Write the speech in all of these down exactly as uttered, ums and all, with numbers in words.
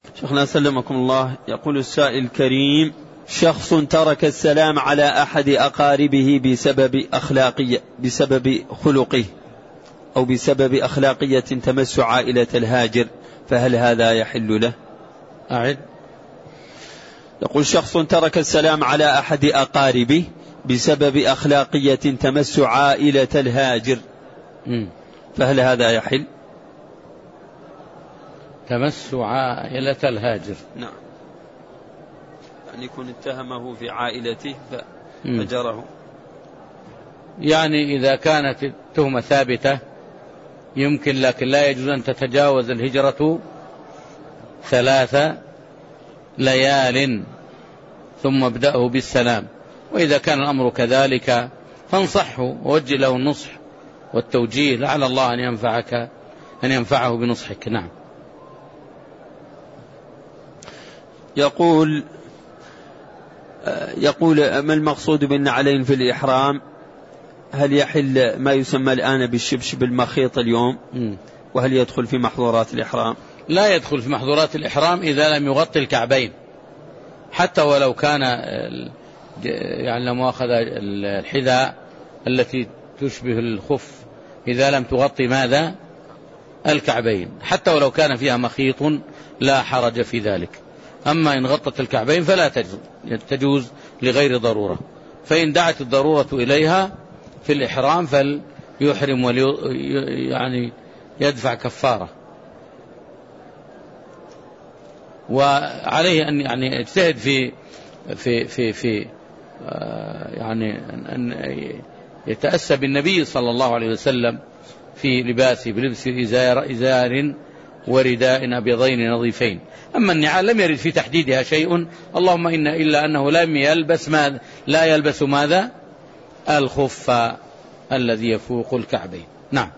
شيخنا سلمكم الله، يقول السائل الكريم: شخص ترك السلام على أحد أقاربه بسبب أخلاقية بسبب خلقه أو بسبب أخلاقية تمس عائلة الهاجر، فهل هذا يحل له؟ أعد. يقول: شخص ترك السلام على أحد أقاربه بسبب أخلاقية تمس عائلة الهاجر، فهل هذا يحل؟ تمس عائلة الهاجر، نعم، يعني يكون اتهمه في عائلته فهجره. يعني إذا كانت التهمة ثابتة يمكن، لكن لا يجوز أن تتجاوز الهجرة ثلاث ليال ثم ابدأه بالسلام. وإذا كان الأمر كذلك فانصحه ووجه له النصح والتوجيه، لعل الله أن ينفعك أن ينفعه بنصحك. نعم. يقول يقول ما المقصود بالنعلين في الإحرام؟ هل يحل ما يسمى الآن بالشبشب المخيط اليوم؟ وهل يدخل في محظورات الإحرام؟ لا يدخل في محظورات الإحرام إذا لم يغطي الكعبين، حتى ولو كان يعني لم أخذ الحذاء التي تشبه الخف إذا لم تغطي ماذا؟ الكعبين، حتى ولو كان فيها مخيط لا حرج في ذلك. أما إن غطت الكعبين فلا تجوز لغير ضرورة، فإن دعت الضرورة إليها في الإحرام فليحرم ولي يعني يدفع كفارة. وعليه أن يعني يجتهد في في في في يعني أن يتأسى بالنبي صلى الله عليه وسلم في لباسه بلبس إزار, إزار ورداء أبيضين نظيفين. أما النعال لم يرد في تحديدها شيء، اللهم إن إلا أنه لم يلبس ما لا يلبس ماذا؟ الخف الذي يفوق الكعبين. نعم.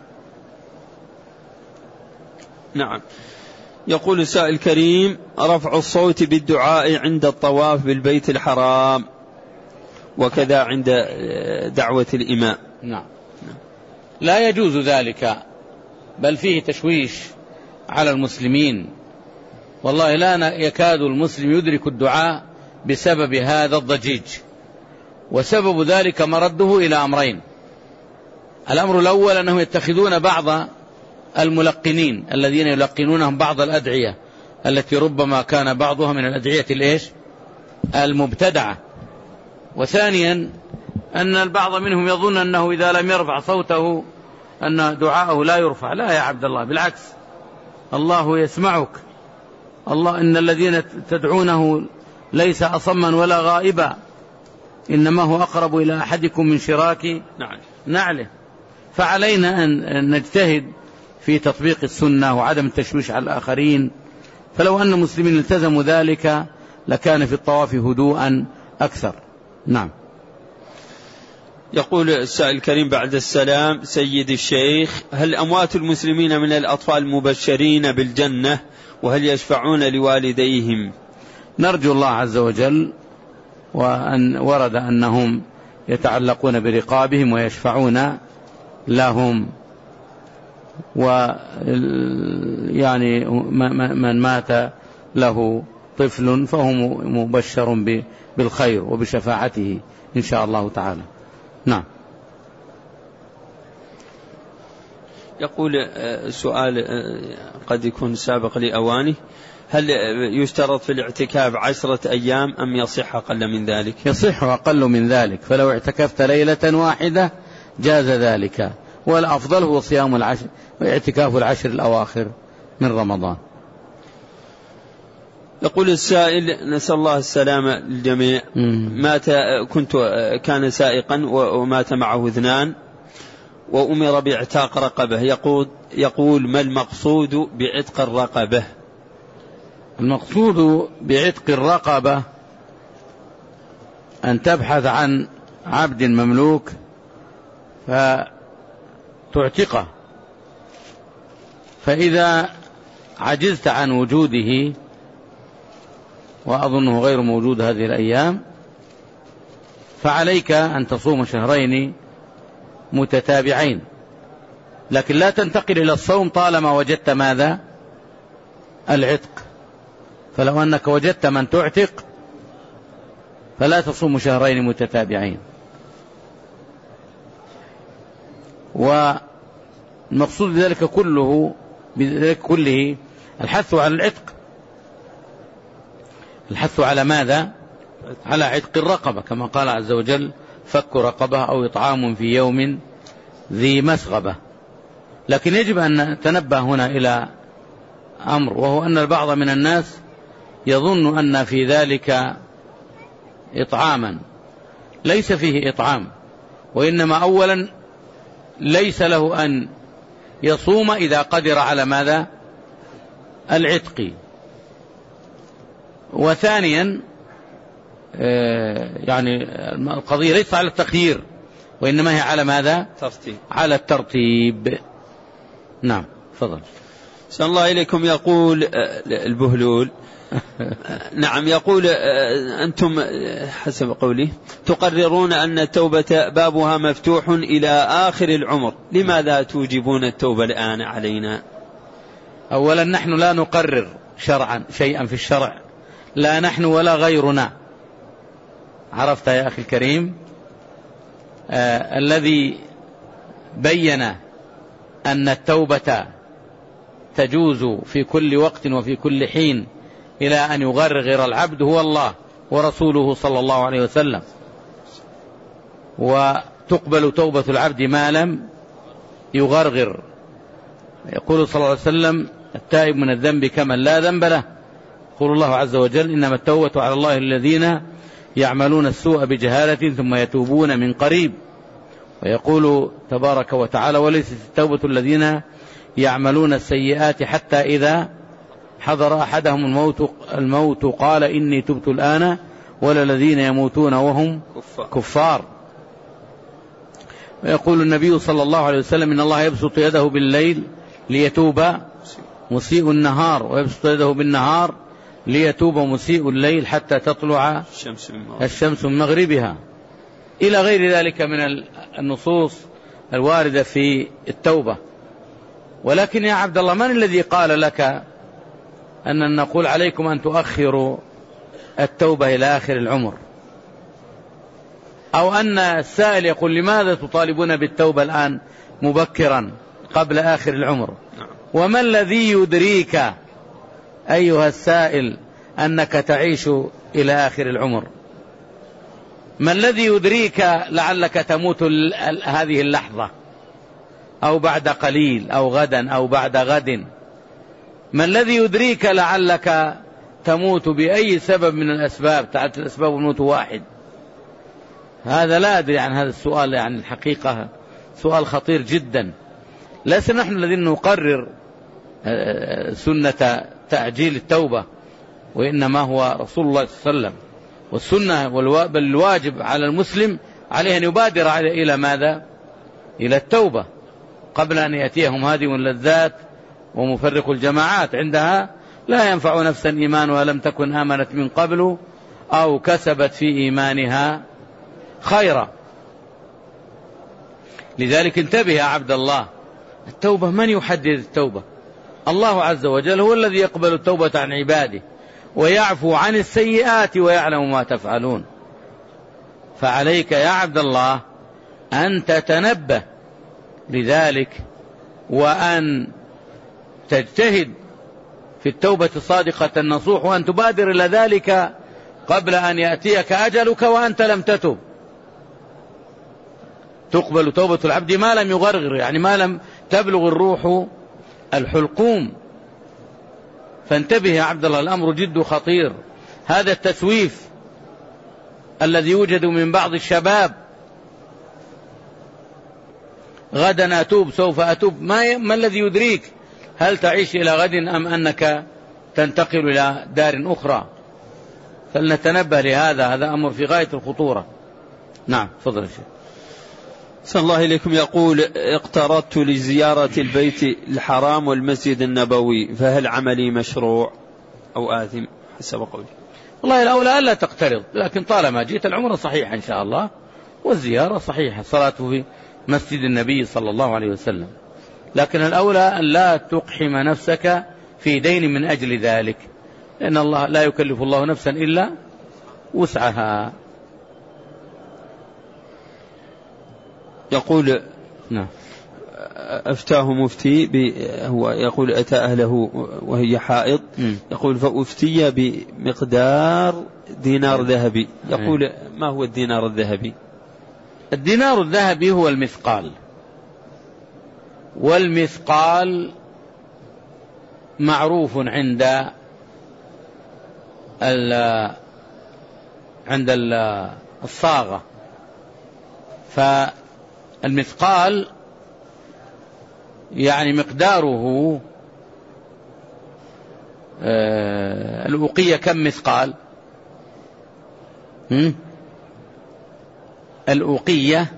نعم. يقول السائل الكريم: رفع الصوت بالدعاء عند الطواف بالبيت الحرام وكذا عند دعوة الإمام. نعم. لا يجوز ذلك، بل فيه تشويش على المسلمين. والله لا يكاد المسلم يدرك الدعاء بسبب هذا الضجيج، وسبب ذلك مرده إلى أمرين. الأمر الأول أنهم يتخذون بعض الملقنين الذين يلقنونهم بعض الأدعية التي ربما كان بعضها من الأدعية الإيش؟ المبتدعة. وثانيا أن البعض منهم يظن أنه إذا لم يرفع صوته أن دعاءه لا يرفع. لا يا عبد الله، بالعكس، الله يسمعك. الله إن الذين تدعونه ليس أصما ولا غائبا، إنما هو أقرب إلى أحدكم من شراك نعله. فعلينا أن نجتهد في تطبيق السنة وعدم التشويش على الآخرين. فلو أن المسلمين التزموا ذلك لكان في الطواف هدوءا أكثر. نعم. يقول السائل الكريم بعد السلام: سيد الشيخ، هل أموات المسلمين من الأطفال مبشرين بالجنة؟ وهل يشفعون لوالديهم؟ نرجو الله عز وجل، وأن ورد أنهم يتعلقون برقابهم ويشفعون لهم. ويعني من مات له طفل فهو مبشر بالخير وبشفاعته إن شاء الله تعالى. نعم. يقول سؤال قد يكون سابق لأوانه: هل يشترط في الاعتكاف عشرة أيام أم يصح أقل من ذلك؟ يصح أقل من ذلك، فلو اعتكفت ليلة واحدة جاز ذلك، والأفضل هو صيام العشر واعتكاف العشر الأواخر من رمضان. يقول السائل: نسأل الله السلامة للجميع. مات كنت كان سائقا ومات معه اثنان وأمر باعتاق رقبة. يقول يقول ما المقصود بعتق الرقبة؟ المقصود بعتق الرقبة أن تبحث عن عبد مملوك فتعتقه، فإذا عجزت عن وجوده، وأظنه غير موجود هذه الأيام، فعليك أن تصوم شهرين متتابعين، لكن لا تنتقل إلى الصوم طالما وجدت ماذا؟ العتق. فلو أنك وجدت من تعتق فلا تصوم شهرين متتابعين. والمقصود بذلك كله بذلك كله الحث على العتق. الحث على ماذا؟ على عتق الرقبة، كما قال عز وجل: فك رقبة أو إطعام في يوم ذي مسغبة. لكن يجب أن نتنبه هنا إلى أمر، وهو أن البعض من الناس يظن أن في ذلك إطعاما. ليس فيه إطعام، وإنما أولا ليس له أن يصوم إذا قدر على ماذا؟ العتق. وثانيا يعني القضية ليس على التخيير، وإنما هي على ماذا؟ ترتيب. على الترتيب. نعم فضل. صلى الله إليكم. يقول البهلول نعم، يقول: أنتم حسب قولي تقررون أن التوبة بابها مفتوح إلى آخر العمر، لماذا توجبون التوبة الآن علينا؟ أولا نحن لا نقرر شرعا شيئا في الشرع، لا نحن ولا غيرنا. عرفت يا أخي الكريم؟ آه الذي بين أن التوبة تجوز في كل وقت وفي كل حين إلى أن يغرغر العبد هو الله ورسوله صلى الله عليه وسلم. وتقبل توبة العبد ما لم يغرغر. يقول صلى الله عليه وسلم: التائب من الذنب كمن لا ذنب له. يقول الله عز وجل: إنما التوبة على الله الذين يعملون السوء بجهالة ثم يتوبون من قريب. ويقول تبارك وتعالى: وليست التوبة الذين يعملون السيئات حتى إذا حضر أحدهم الموت, الموت قال إني تبت الآن، ولا الذين يموتون وهم كفار. ويقول النبي صلى الله عليه وسلم: إن الله يبسط يده بالليل ليتوب مسيء النهار، ويبسط يده بالنهار ليتوب مسيء الليل حتى تطلع الشمس من مغربها، إلى غير ذلك من النصوص الواردة في التوبة. ولكن يا عبد الله، من الذي قال لك أن نقول عليكم أن تؤخروا التوبة إلى آخر العمر؟ أو أن السائل يقول: لماذا تطالبون بالتوبة الآن مبكرا قبل آخر العمر؟ وما الذي يدريك أيها السائل أنك تعيش إلى آخر العمر؟ ما الذي يدريك لعلك تموت هذه اللحظة، أو بعد قليل، أو غدا، أو بعد غد؟ ما الذي يدريك لعلك تموت بأي سبب من الأسباب؟ تعالت الأسباب والموت واحد. هذا لا أدري عن هذا السؤال، يعني الحقيقة سؤال خطير جدا. ليس نحن الذين نقرر سنة تعجيل التوبة، وإنما هو رسول الله صلى الله عليه وسلم. والسنة بل الواجب على المسلم عليه أن يبادر إلى ماذا؟ إلى التوبة قبل أن يأتيهم هادم اللذات ومفرق الجماعات. عندها لا ينفع نفسا إيمانها لم تكن آمنت من قبل أو كسبت في إيمانها خيرا. لذلك انتبه يا عبد الله، التوبة من يحدد التوبة؟ الله عز وجل هو الذي يقبل التوبة عن عباده ويعفو عن السيئات ويعلم ما تفعلون. فعليك يا عبد الله أن تتنبه لذلك، وأن تجتهد في التوبة الصادقة النصوح، وأن تبادر إلى ذلك قبل أن يأتيك أجلك وأنت لم تتب. تقبل توبة العبد ما لم يغرغر، يعني ما لم تبلغ الروح الحلقوم. فانتبه يا عبد الله، الأمر جد خطير. هذا التسويف الذي يوجد من بعض الشباب: غدا أتوب، سوف أتوب. ما, ما الذي يدريك هل تعيش إلى غد أم أنك تنتقل إلى دار أخرى؟ فلنتنبه لهذا، هذا أمر في غاية الخطورة. نعم فضل الشيخ. صلى الله إليكم. يقول: اقترضت لزيارة البيت الحرام والمسجد النبوي، فهل عملي مشروع أو آثم حسب قولي؟ والله الأولى ألا تقترض، لكن طالما جئت العمرة صحيحة إن شاء الله، والزيارة صحيحة، صلاته في مسجد النبي صلى الله عليه وسلم. لكن الأولى أن لا تقحم نفسك في دين من أجل ذلك، لأن الله لا يكلف الله نفسا إلا وسعها. يقول نعم أفتاه مفتي هو يقول أتى أهله وهي حائض، يقول فأفتي بمقدار دينار ذهبي، يقول ما هو الدينار الذهبي؟ الدينار الذهبي هو المثقال، والمثقال معروف عند ال عند الصاغة. فالمثقال يعني مقداره آه الأوقية كم مثقال؟ الأوقية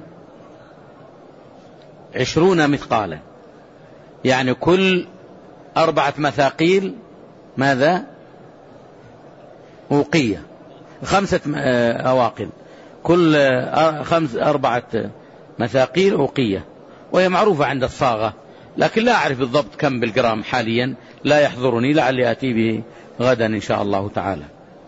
عشرون مثقالا، يعني كل أربعة مثاقيل ماذا؟ أوقية، خمسة أواقل، كل خمس أربعة مثاقيل أوقية، وهي معروفة عند الصاغة، لكن لا أعرف بالضبط كم بالجرام حاليا، لا يحضرني، لعلي أتي به غدا إن شاء الله تعالى.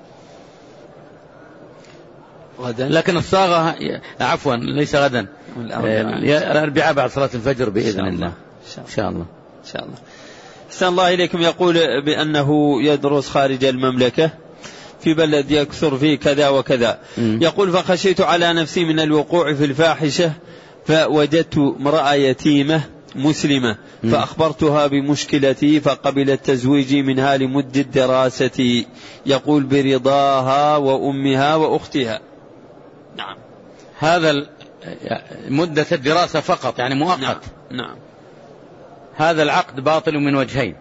غدا؟ لكن الصاغة عفوا ليس غدا، الأربعاء بعد صلاة الفجر بإذن الله إن شاء الله. إن شاء الله. أحسن الله إليكم. يقول بأنه يدرس خارج المملكة في بلد يكثر فيه كذا وكذا، م. يقول فخشيت على نفسي من الوقوع في الفاحشة، فوجدت امرأة يتيمة مسلمة فأخبرتها بمشكلتي فقبلت تزويجي منها لمدة دراستي، يقول برضاها وأمها وأختها. نعم، هذا مدة الدراسة فقط يعني مؤقت. نعم. نعم. هذا العقد باطل من وجهين.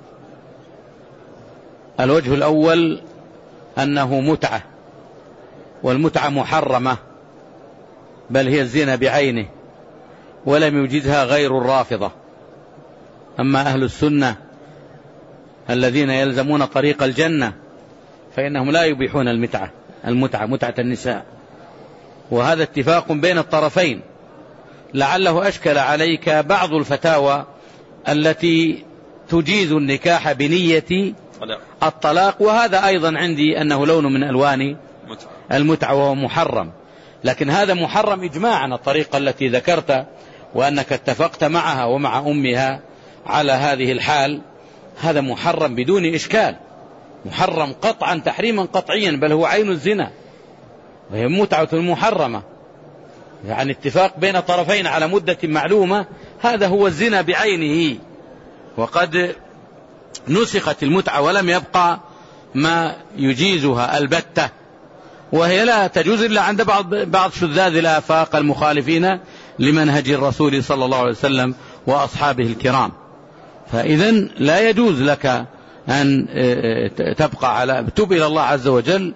الوجه الأول أنه متعة، والمتعة محرمة، بل هي الزنا بعينه، ولم يوجدها غير الرافضة. أما أهل السنة الذين يلزمون طريق الجنة فإنهم لا يبيحون المتعة المتعة متعة النساء، وهذا اتفاق بين الطرفين. لعله أشكل عليك بعض الفتاوى التي تجيز النكاح بنية الطلاق، وهذا أيضا عندي أنه لون من ألوان المتعة وهو محرم، لكن هذا محرم إجماعا الطريقة التي ذكرت، وأنك اتفقت معها ومع أمها على هذه الحال، هذا محرم بدون إشكال، محرم قطعا تحريما قطعيا، بل هو عين الزنا وهي متعة محرمة، يعني اتفاق بين طرفين على مدة معلومة، هذا هو الزنا بعينه. وقد نسخت المتعة ولم يبقى ما يجيزها البتة، وهي لا تجوز إلا عند بعض بعض شذاذ الآفاق المخالفين لمنهج الرسول صلى الله عليه وسلم وأصحابه الكرام. فإذن لا يجوز لك أن تبقى على تب إلى الله عز وجل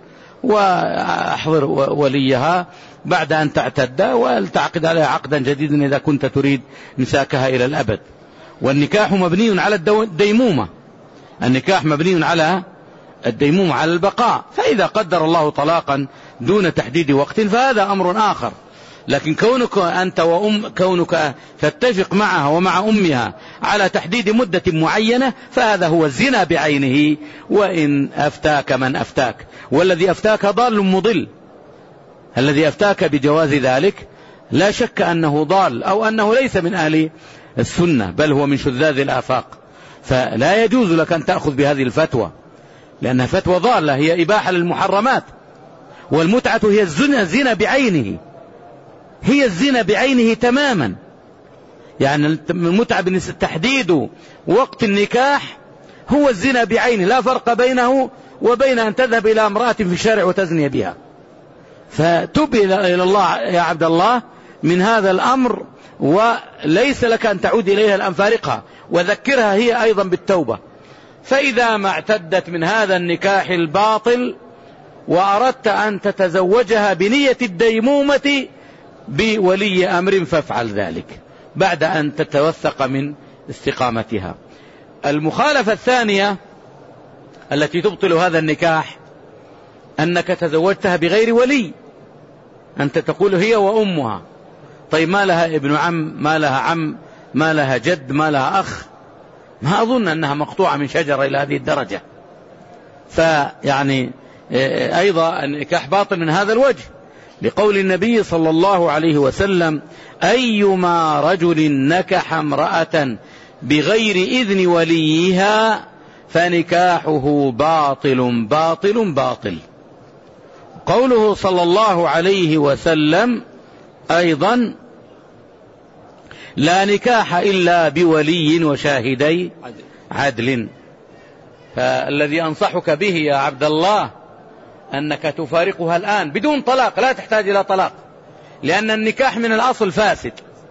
وأحضر وليها بعد أن تعتد، ولتعقد عليها عقدا جديدا إذا كنت تريد مساكها إلى الأبد. والنكاح مبني على الديمومة، النكاح مبني على الديمومة على البقاء، فإذا قدر الله طلاقا دون تحديد وقت فهذا أمر آخر. لكن كونك أنت وأم كونك تتفق معها ومع أمها على تحديد مدة معينة فهذا هو الزنا بعينه، وإن أفتاك من أفتاك، والذي أفتاك ضال مضل. الذي أفتاك بجواز ذلك لا شك أنه ضال، أو أنه ليس من أهل السنة، بل هو من شذاذ الآفاق. فلا يجوز لك أن تأخذ بهذه الفتوى، لأنها فتوى ضالة، هي إباحة للمحرمات. والمتعة هي الزنا، الزنا بعينه، هي الزنا بعينه تماما. يعني المتعة بالنسبة تحديد وقت النكاح هو الزنا بعينه، لا فرق بينه وبين أن تذهب إلى امرأة في الشارع وتزني بها. فتب إلى الله يا عبد الله من هذا الأمر، وليس لك أن تعود إليها الآن، فارقها وذكرها هي أيضا بالتوبة. فإذا ما اعتدت من هذا النكاح الباطل وأردت أن تتزوجها بنية الديمومة بولي أمر فافعل ذلك بعد أن تتوثق من استقامتها. المخالفة الثانية التي تبطل هذا النكاح أنك تزوجتها بغير ولي، أنت تقول هي وأمها، طيب ما لها ابن عم، ما لها عم، ما لها جد، ما لها أخ؟ ما أظن أنها مقطوعة من شجرة إلى هذه الدرجة. فيعني أيضا النكاح باطل من هذا الوجه، لقول النبي صلى الله عليه وسلم: أيما رجل نكح امرأة بغير إذن وليها فنكاحه باطل باطل باطل. قوله صلى الله عليه وسلم أيضا: لا نكاح إلا بولي وشاهدي عدل. فالذي أنصحك به يا عبد الله أنك تفارقها الآن بدون طلاق، لا تحتاج إلى طلاق، لأن النكاح من الأصل فاسد،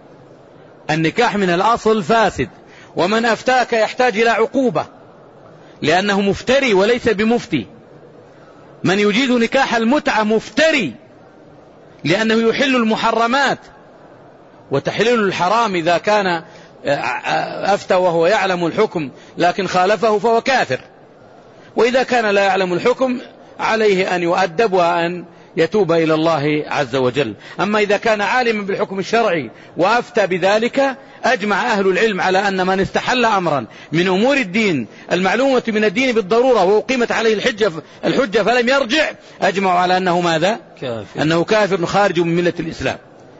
النكاح من الأصل فاسد، ومن أفتاك يحتاج إلى عقوبة لأنه مفتري وليس بمفتي. من يجيد نكاح المتعة مفتري، لأنه يحل المحرمات وتحليل الحرام. إذا كان أفتى وهو يعلم الحكم لكن خالفه فهو كافر، وإذا كان لا يعلم الحكم عليه أن يؤدب وأن يتوب إلى الله عز وجل. أما إذا كان عالما بالحكم الشرعي وأفتى بذلك، أجمع أهل العلم على أن من استحل أمرا من أمور الدين المعلومة من الدين بالضرورة وأقيمت عليه الحجة, الحجة فلم يرجع، أجمعوا على أنه ماذا؟ كافر. أنه كافر خارج من ملة الإسلام.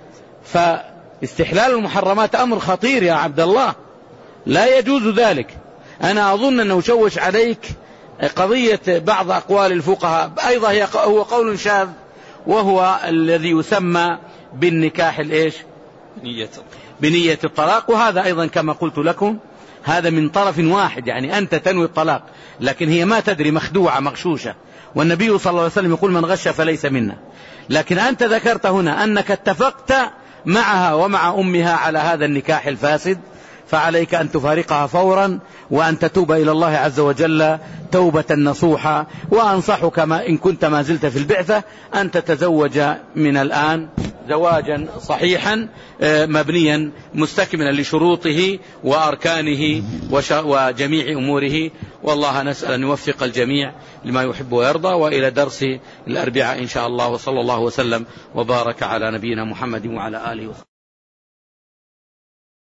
فاستحلال المحرمات أمر خطير يا عبد الله، لا يجوز ذلك. أنا أظن أنه شوش عليك قضية بعض أقوال الفقهاء أيضا هي هو قول شاذ، وهو الذي يسمى بالنكاح الإيش؟ بنية بنية الطلاق. وهذا أيضا كما قلت لكم هذا من طرف واحد، يعني أنت تنوي الطلاق لكن هي ما تدري، مخدوعة مغشوشة، والنبي صلى الله عليه وسلم يقول: من غش فليس منا. لكن أنت ذكرت هنا أنك اتفقت معها ومع أمها على هذا النكاح الفاسد، فعليك أن تفارقها فورا وأن تتوب إلى الله عز وجل توبة نصوحة. وأنصحك ما إن كنت ما زلت في البعثة أن تتزوج من الآن زواجا صحيحا مبنيا مستكملا لشروطه وأركانه وجميع أموره. والله نسأل أن يوفق الجميع لما يحب ويرضى. وإلى درس الأربعاء إن شاء الله، وصلى الله وسلم وبارك على نبينا محمد وعلى آله وصحبه.